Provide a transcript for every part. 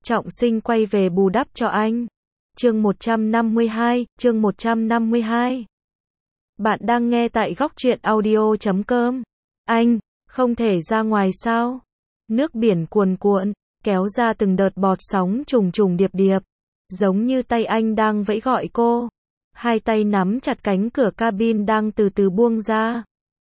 Trọng Sinh quay về bù đắp cho anh. Chương 152. Bạn đang nghe tại goctruyện audio.com. Anh, không thể ra ngoài sao? Nước biển cuồn cuộn, kéo ra từng đợt bọt sóng trùng trùng điệp điệp. Giống như tay anh đang vẫy gọi cô. Hai tay nắm chặt cánh cửa cabin đang từ từ buông ra.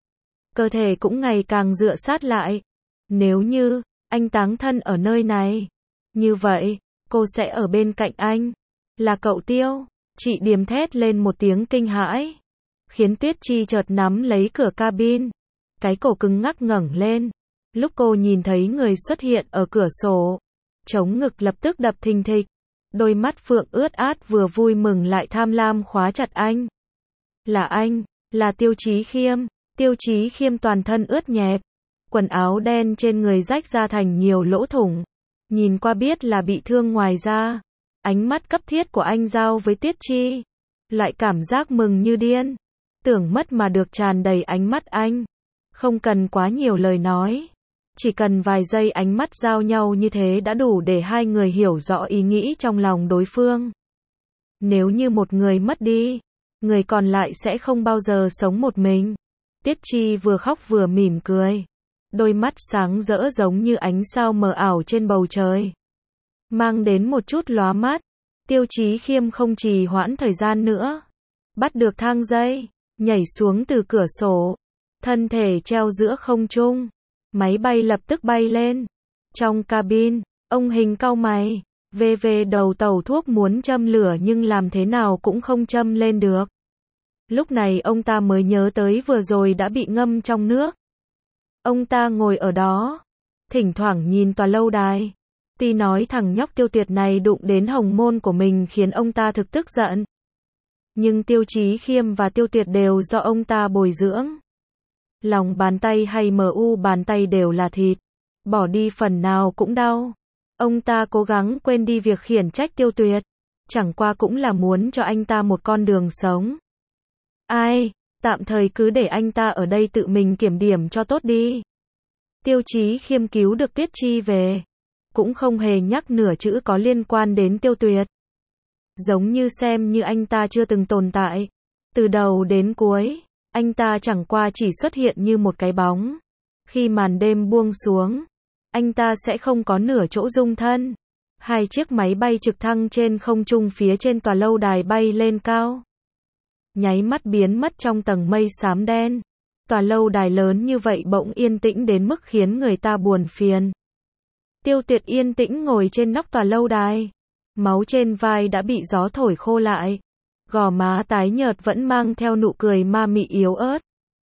Cơ thể cũng ngày càng dựa sát lại. Nếu như anh táng thân ở nơi này, như vậy, cô sẽ ở bên cạnh anh. Là cậu Tiêu. Chị Điềm thét lên một tiếng kinh hãi, khiến Tuyết Chi chợt nắm lấy cửa cabin. Cái cổ cứng ngắc ngẩng lên. Lúc cô nhìn thấy người xuất hiện ở cửa sổ, trống ngực lập tức đập thình thịch. Đôi mắt phượng ướt át vừa vui mừng lại tham lam khóa chặt anh. Là anh, là Tiêu Chí Khiêm. Tiêu Chí Khiêm toàn thân ướt nhẹp, quần áo đen trên người rách ra thành nhiều lỗ thủng. Nhìn qua biết là bị thương ngoài da. Ánh mắt cấp thiết của anh giao với Tiết Chi. Loại cảm giác mừng như điên. Tưởng mất mà được tràn đầy ánh mắt anh. Không cần quá nhiều lời nói. Chỉ cần vài giây ánh mắt giao nhau như thế đã đủ để hai người hiểu rõ ý nghĩ trong lòng đối phương. Nếu như một người mất đi, người còn lại sẽ không bao giờ sống một mình. Tiết Chi vừa khóc vừa mỉm cười. Đôi mắt sáng rỡ giống như ánh sao mờ ảo trên bầu trời. Mang đến một chút lóa mắt. Tiêu Chí Khiêm không trì hoãn thời gian nữa. Bắt được thang dây, nhảy xuống từ cửa sổ. Thân thể treo giữa không trung. Máy bay lập tức bay lên. Trong cabin, ông Hình cau mày. Về đầu tàu thuốc muốn châm lửa nhưng làm thế nào cũng không châm lên được. Lúc này ông ta mới nhớ tới vừa rồi đã bị ngâm trong nước. Ông ta ngồi ở đó, thỉnh thoảng nhìn tòa lâu đài. Tuy nói thằng nhóc Tiêu Tuyệt này đụng đến hồng môn của mình khiến ông ta thực tức giận. Nhưng Tiêu Chí Khiêm và Tiêu Tuyệt đều do ông ta bồi dưỡng. Lòng bàn tay hay mu bàn tay đều là thịt. Bỏ đi phần nào cũng đau. Ông ta cố gắng quên đi việc khiển trách Tiêu Tuyệt. Chẳng qua cũng là muốn cho anh ta một con đường sống. Ai, tạm thời cứ để anh ta ở đây tự mình kiểm điểm cho tốt đi. Tiêu Chí Khiêm cứu được Tiết Chi về. Cũng không hề nhắc nửa chữ có liên quan đến Tiêu Tuyệt. Giống như xem như anh ta chưa từng tồn tại. Từ đầu đến cuối, anh ta chẳng qua chỉ xuất hiện như một cái bóng. Khi màn đêm buông xuống, anh ta sẽ không có nửa chỗ dung thân. Hai chiếc máy bay trực thăng trên không trung phía trên tòa lâu đài bay lên cao. Nháy mắt biến mất trong tầng mây xám đen. Tòa lâu đài lớn như vậy bỗng yên tĩnh đến mức khiến người ta buồn phiền. Tiêu Tuyệt yên tĩnh ngồi trên nóc tòa lâu đài. Máu trên vai đã bị gió thổi khô lại. Gò má tái nhợt vẫn mang theo nụ cười ma mị yếu ớt.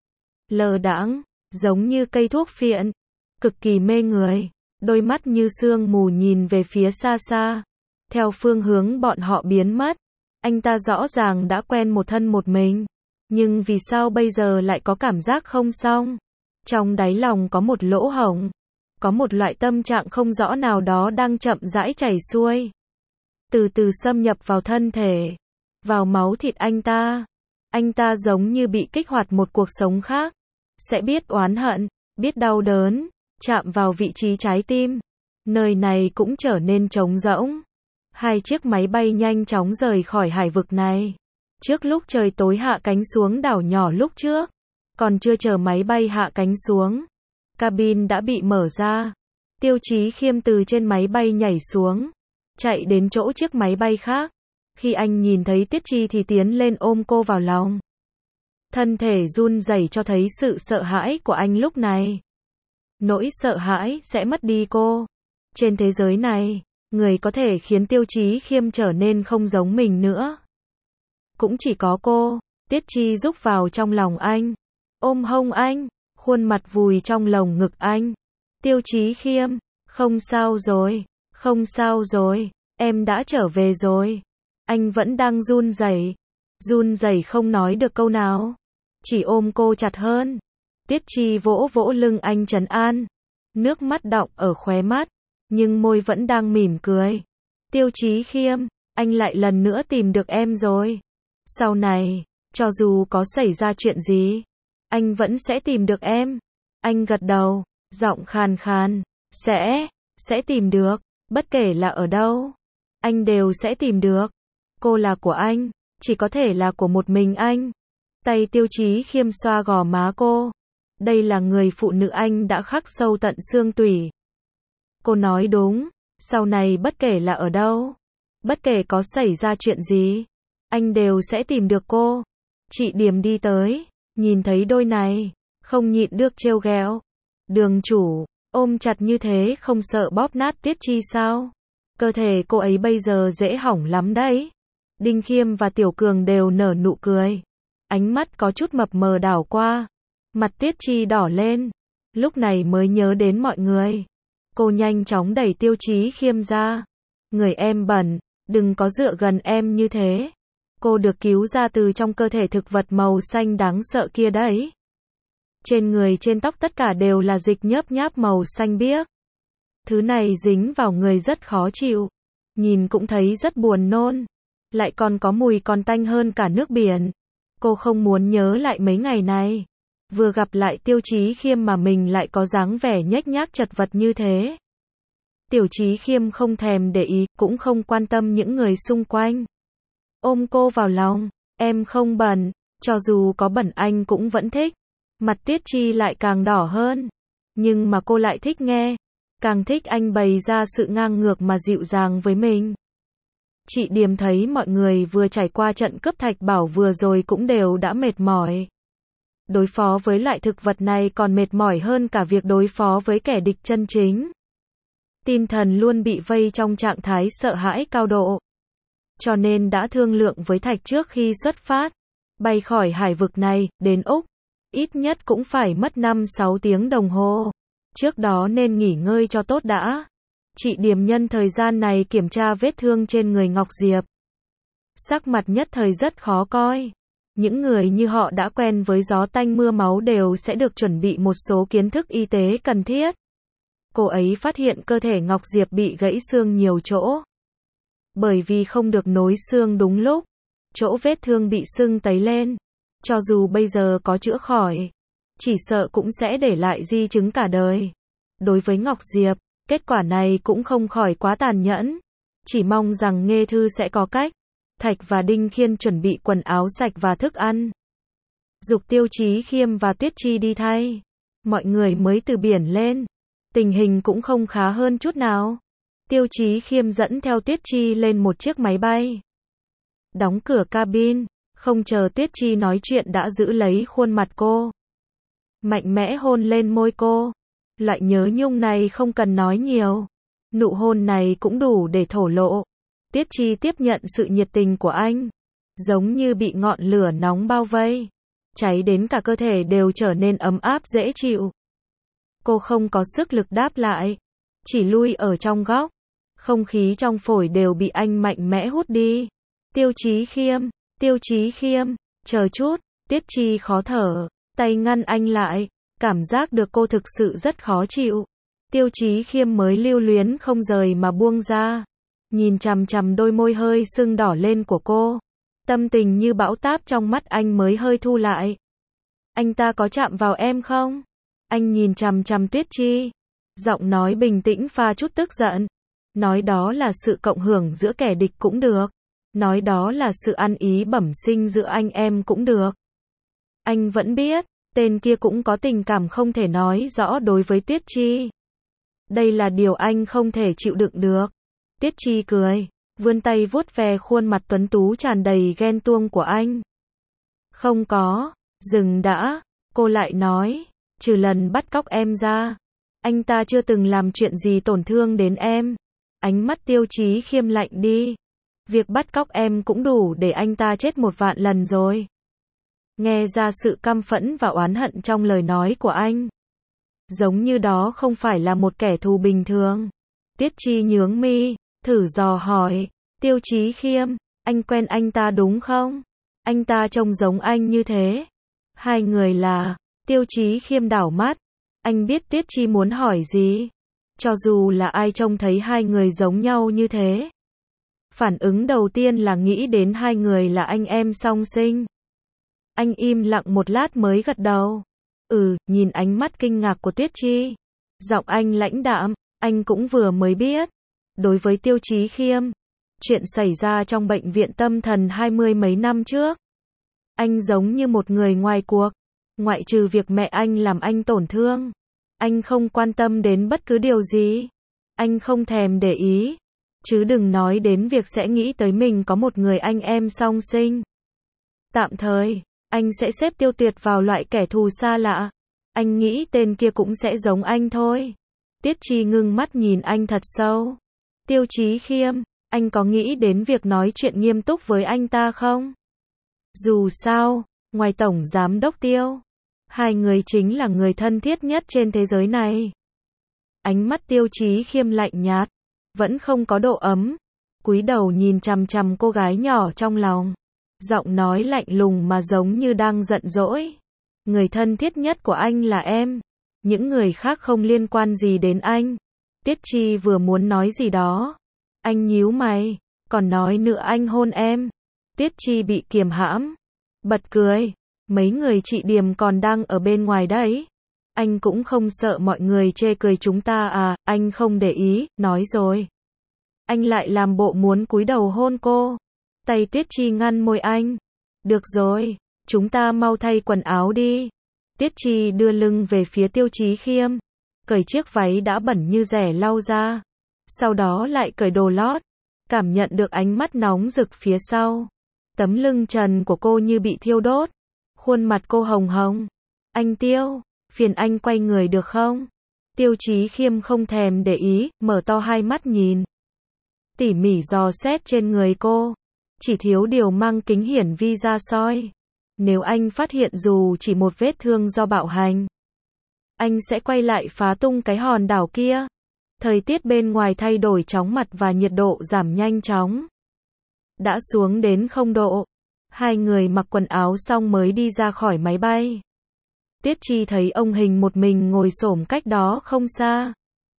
Lờ đãng, giống như cây thuốc phiện. Cực kỳ mê người. Đôi mắt như sương mù nhìn về phía xa xa. Theo phương hướng bọn họ biến mất. Anh ta rõ ràng đã quen một thân một mình. Nhưng vì sao bây giờ lại có cảm giác không xong? Trong đáy lòng có một lỗ hổng. Có một loại tâm trạng không rõ nào đó đang chậm rãi chảy xuôi. Từ từ xâm nhập vào thân thể. Vào máu thịt anh ta. Anh ta giống như bị kích hoạt một cuộc sống khác. Sẽ biết oán hận, biết đau đớn. Chạm vào vị trí trái tim. Nơi này cũng trở nên trống rỗng. Hai chiếc máy bay nhanh chóng rời khỏi hải vực này. Trước lúc trời tối hạ cánh xuống đảo nhỏ lúc trước. Còn chưa chờ máy bay hạ cánh xuống. Cabin đã bị mở ra. Tiêu Chí Khiêm từ trên máy bay nhảy xuống. Chạy đến chỗ chiếc máy bay khác. Khi anh nhìn thấy Tiết Chi thì tiến lên ôm cô vào lòng. Thân thể run rẩy cho thấy sự sợ hãi của anh lúc này. Nỗi sợ hãi sẽ mất đi cô. Trên thế giới này, người có thể khiến Tiêu Chí Khiêm trở nên không giống mình nữa. Cũng chỉ có cô. Tiết Chi rúc vào trong lòng anh. Ôm hông anh. Khuôn mặt vùi trong lồng ngực anh. Tiêu Chí Khiêm. Không sao rồi. Không sao rồi. Em đã trở về rồi. Anh vẫn đang run rẩy. Run rẩy không nói được câu nào. Chỉ ôm cô chặt hơn. Tiết Chi vỗ vỗ lưng anh trấn an. Nước mắt đọng ở khóe mắt. Nhưng môi vẫn đang mỉm cười. Tiêu Chí Khiêm. Anh lại lần nữa tìm được em rồi. Sau này, cho dù có xảy ra chuyện gì, anh vẫn sẽ tìm được em. Anh gật đầu, giọng khàn khàn. Sẽ tìm được. Bất kể là ở đâu, anh đều sẽ tìm được. Cô là của anh, chỉ có thể là của một mình anh. Tay Tiêu Chí Khiêm xoa gò má cô. Đây là người phụ nữ anh đã khắc sâu tận xương tủy. Cô nói đúng, sau này bất kể là ở đâu, bất kể có xảy ra chuyện gì, anh đều sẽ tìm được cô. Chị Điềm đi tới, nhìn thấy đôi này, không nhịn được trêu ghẹo. Đường chủ, ôm chặt như thế không sợ bóp nát Tiết Chi sao? Cơ thể cô ấy bây giờ dễ hỏng lắm đấy. Đinh Khiêm và Tiểu Cường đều nở nụ cười. Ánh mắt có chút mập mờ đảo qua. Mặt Tiết Chi đỏ lên. Lúc này mới nhớ đến mọi người. Cô nhanh chóng đẩy Tiêu Chí Khiêm ra. Người em bẩn, đừng có dựa gần em như thế. Cô được cứu ra từ trong cơ thể thực vật màu xanh đáng sợ kia đấy. Trên người trên tóc tất cả đều là dịch nhớp nháp màu xanh biếc. Thứ này dính vào người rất khó chịu. Nhìn cũng thấy rất buồn nôn. Lại còn có mùi còn tanh hơn cả nước biển. Cô không muốn nhớ lại mấy ngày này. Vừa gặp lại Tiêu Chí Khiêm mà mình lại có dáng vẻ nhếch nhác chật vật như thế. Tiểu Chí Khiêm không thèm để ý, cũng không quan tâm những người xung quanh. Ôm cô vào lòng, em không bẩn, cho dù có bẩn anh cũng vẫn thích. Mặt Tiết Chi lại càng đỏ hơn. Nhưng mà cô lại thích nghe. Càng thích anh bày ra sự ngang ngược mà dịu dàng với mình. Chị Điềm thấy mọi người vừa trải qua trận cướp Thạch Bảo vừa rồi cũng đều đã mệt mỏi. Đối phó với loại thực vật này còn mệt mỏi hơn cả việc đối phó với kẻ địch chân chính. Tinh thần luôn bị vây trong trạng thái sợ hãi cao độ. Cho nên đã thương lượng với Thạch trước khi xuất phát. Bay khỏi hải vực này, đến Úc. Ít nhất cũng phải mất 5-6 tiếng đồng hồ. Trước đó nên nghỉ ngơi cho tốt đã. Chị Điềm nhân thời gian này kiểm tra vết thương trên người Ngọc Diệp. Sắc mặt nhất thời rất khó coi. Những người như họ đã quen với gió tanh mưa máu đều sẽ được chuẩn bị một số kiến thức y tế cần thiết. Cô ấy phát hiện cơ thể Ngọc Diệp bị gãy xương nhiều chỗ. Bởi vì không được nối xương đúng lúc, chỗ vết thương bị sưng tấy lên. Cho dù bây giờ có chữa khỏi, chỉ sợ cũng sẽ để lại di chứng cả đời. Đối với Ngọc Diệp, kết quả này cũng không khỏi quá tàn nhẫn. Chỉ mong rằng Nghê Thư sẽ có cách. Thạch và Đinh Khiên chuẩn bị quần áo sạch và thức ăn. Giục Tiêu Chí Khiêm và Tiết Chi đi thay. Mọi người mới từ biển lên. Tình hình cũng không khá hơn chút nào. Tiêu Chí Khiêm dẫn theo Tiết Chi lên một chiếc máy bay. Đóng cửa cabin. Không chờ Tiết Chi nói chuyện đã giữ lấy khuôn mặt cô. Mạnh mẽ hôn lên môi cô. Loại nhớ nhung này không cần nói nhiều. Nụ hôn này cũng đủ để thổ lộ. Tiết Chi tiếp nhận sự nhiệt tình của anh. Giống như bị ngọn lửa nóng bao vây. Cháy đến cả cơ thể đều trở nên ấm áp dễ chịu. Cô không có sức lực đáp lại. Chỉ lui ở trong góc. Không khí trong phổi đều bị anh mạnh mẽ hút đi. Tiêu Chí Khiêm, Tiêu Chí Khiêm, chờ chút. Tiết Chi khó thở. Tay ngăn anh lại. Cảm giác được cô thực sự rất khó chịu. Tiêu Chí Khiêm mới lưu luyến không rời mà buông ra. Nhìn chằm chằm đôi môi hơi sưng đỏ lên của cô. Tâm tình như bão táp trong mắt anh mới hơi thu lại. Anh ta có chạm vào em không? Anh nhìn chằm chằm Tuyết Chi. Giọng nói bình tĩnh pha chút tức giận. Nói đó là sự cộng hưởng giữa kẻ địch cũng được. Nói đó là sự ăn ý bẩm sinh giữa anh em cũng được. Anh vẫn biết, tên kia cũng có tình cảm không thể nói rõ đối với Tuyết Chi. Đây là điều anh không thể chịu đựng được. Tiết Chi cười, vươn tay vuốt ve khuôn mặt tuấn tú tràn đầy ghen tuông của anh. Không có, dừng đã, cô lại nói, trừ lần bắt cóc em ra, anh ta chưa từng làm chuyện gì tổn thương đến em. Ánh mắt Tiêu Chí Khiêm lạnh đi. Việc bắt cóc em cũng đủ để anh ta chết 1.000.000 lần rồi. Nghe ra sự căm phẫn và oán hận trong lời nói của anh. Giống như đó không phải là một kẻ thù bình thường. Tiết Chi nhướng mi, thử dò hỏi, Tiêu Chí Khiêm, anh quen anh ta đúng không? Anh ta trông giống anh như thế. Hai người là, Tiêu Chí Khiêm đảo mắt. Anh biết Tiết Chi muốn hỏi gì. Cho dù là ai trông thấy hai người giống nhau như thế. Phản ứng đầu tiên là nghĩ đến hai người là anh em song sinh. Anh im lặng một lát mới gật đầu. Nhìn ánh mắt kinh ngạc của Tuyết Chi. Giọng anh lãnh đạm, anh cũng vừa mới biết. Đối với Tiêu Chí Khiêm, chuyện xảy ra trong bệnh viện tâm thần 20 mấy năm trước. Anh giống như một người ngoài cuộc, ngoại trừ việc mẹ anh làm anh tổn thương. Anh không quan tâm đến bất cứ điều gì. Anh không thèm để ý. Chứ đừng nói đến việc sẽ nghĩ tới mình có một người anh em song sinh. Tạm thời, anh sẽ xếp Tiêu Tuyệt vào loại kẻ thù xa lạ. Anh nghĩ tên kia cũng sẽ giống anh thôi. Tiết Chi ngưng mắt nhìn anh thật sâu. Tiêu Chí Khiêm, anh có nghĩ đến việc nói chuyện nghiêm túc với anh ta không? Dù sao, ngoài Tổng Giám đốc Tiêu, hai người chính là người thân thiết nhất trên thế giới này. Ánh mắt Tiêu Chí Khiêm lạnh nhạt, vẫn không có độ ấm. Cúi đầu nhìn chằm chằm cô gái nhỏ trong lòng. Giọng nói lạnh lùng mà giống như đang giận dỗi. Người thân thiết nhất của anh là em. Những người khác không liên quan gì đến anh. Tiết Chi vừa muốn nói gì đó. Anh nhíu mày, còn nói nữa anh hôn em. Tiết Chi bị kiềm hãm, bật cười. Mấy người chị Điềm còn đang ở bên ngoài đấy. Anh cũng không sợ mọi người chê cười chúng ta à? Anh không để ý, nói rồi. Anh lại làm bộ muốn cúi đầu hôn cô. Tay Tiết Chi ngăn môi anh. Được rồi, chúng ta mau thay quần áo đi. Tiết Chi đưa lưng về phía Tiêu Chí Khiêm, cởi chiếc váy đã bẩn như rẻ lau ra. Sau đó lại cởi đồ lót, cảm nhận được ánh mắt nóng rực phía sau. Tấm lưng trần của cô như bị thiêu đốt. Khuôn mặt cô hồng hồng. Anh Tiêu, phiền anh quay người được không? Tiêu Chí Khiêm không thèm để ý, mở to hai mắt nhìn. Tỉ mỉ dò xét trên người cô. Chỉ thiếu điều mang kính hiển vi ra soi. Nếu anh phát hiện dù chỉ một vết thương do bạo hành, anh sẽ quay lại phá tung cái hòn đảo kia. Thời tiết bên ngoài thay đổi chóng mặt và nhiệt độ giảm nhanh chóng. Đã xuống đến 0 độ. Hai người mặc quần áo xong mới đi ra khỏi máy bay. Tiết Chi thấy ông Hình một mình ngồi xổm cách đó không xa.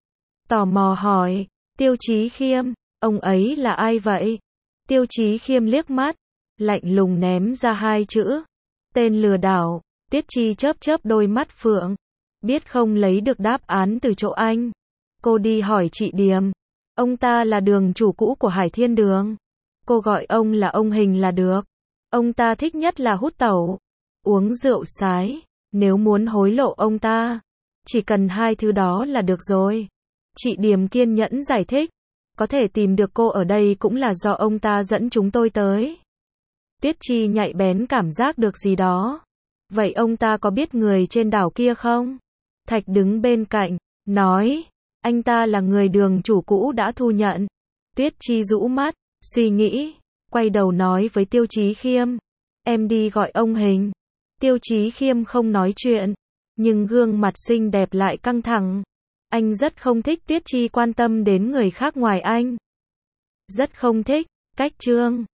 Tò mò hỏi, Tiêu Chí Khiêm, ông ấy là ai vậy? Tiêu Chí Khiêm liếc mắt, lạnh lùng ném ra hai chữ. Tên lừa đảo. Tiết Chi chớp chớp đôi mắt phượng. Biết không lấy được đáp án từ chỗ anh. Cô đi hỏi chị Điềm. Ông ta là đường chủ cũ của Hải Thiên Đường. Cô gọi ông là ông Hình là được. Ông ta thích nhất là hút tẩu, uống rượu sái. Nếu muốn hối lộ ông ta, chỉ cần hai thứ đó là được rồi. Chị Điềm kiên nhẫn giải thích. Có thể tìm được cô ở đây cũng là do ông ta dẫn chúng tôi tới. Tiết Chi nhạy bén cảm giác được gì đó. Vậy ông ta có biết người trên đảo kia không? Thạch đứng bên cạnh, nói. Anh ta là người đường chủ cũ đã thu nhận. Tiết Chi rũ mắt, suy nghĩ, quay đầu nói với Tiêu Chí Khiêm. Em đi gọi ông Hình. Tiêu Chí Khiêm không nói chuyện, nhưng gương mặt xinh đẹp lại căng thẳng. Anh rất không thích Tiết Chi quan tâm đến người khác ngoài anh. Rất không thích. Cách chương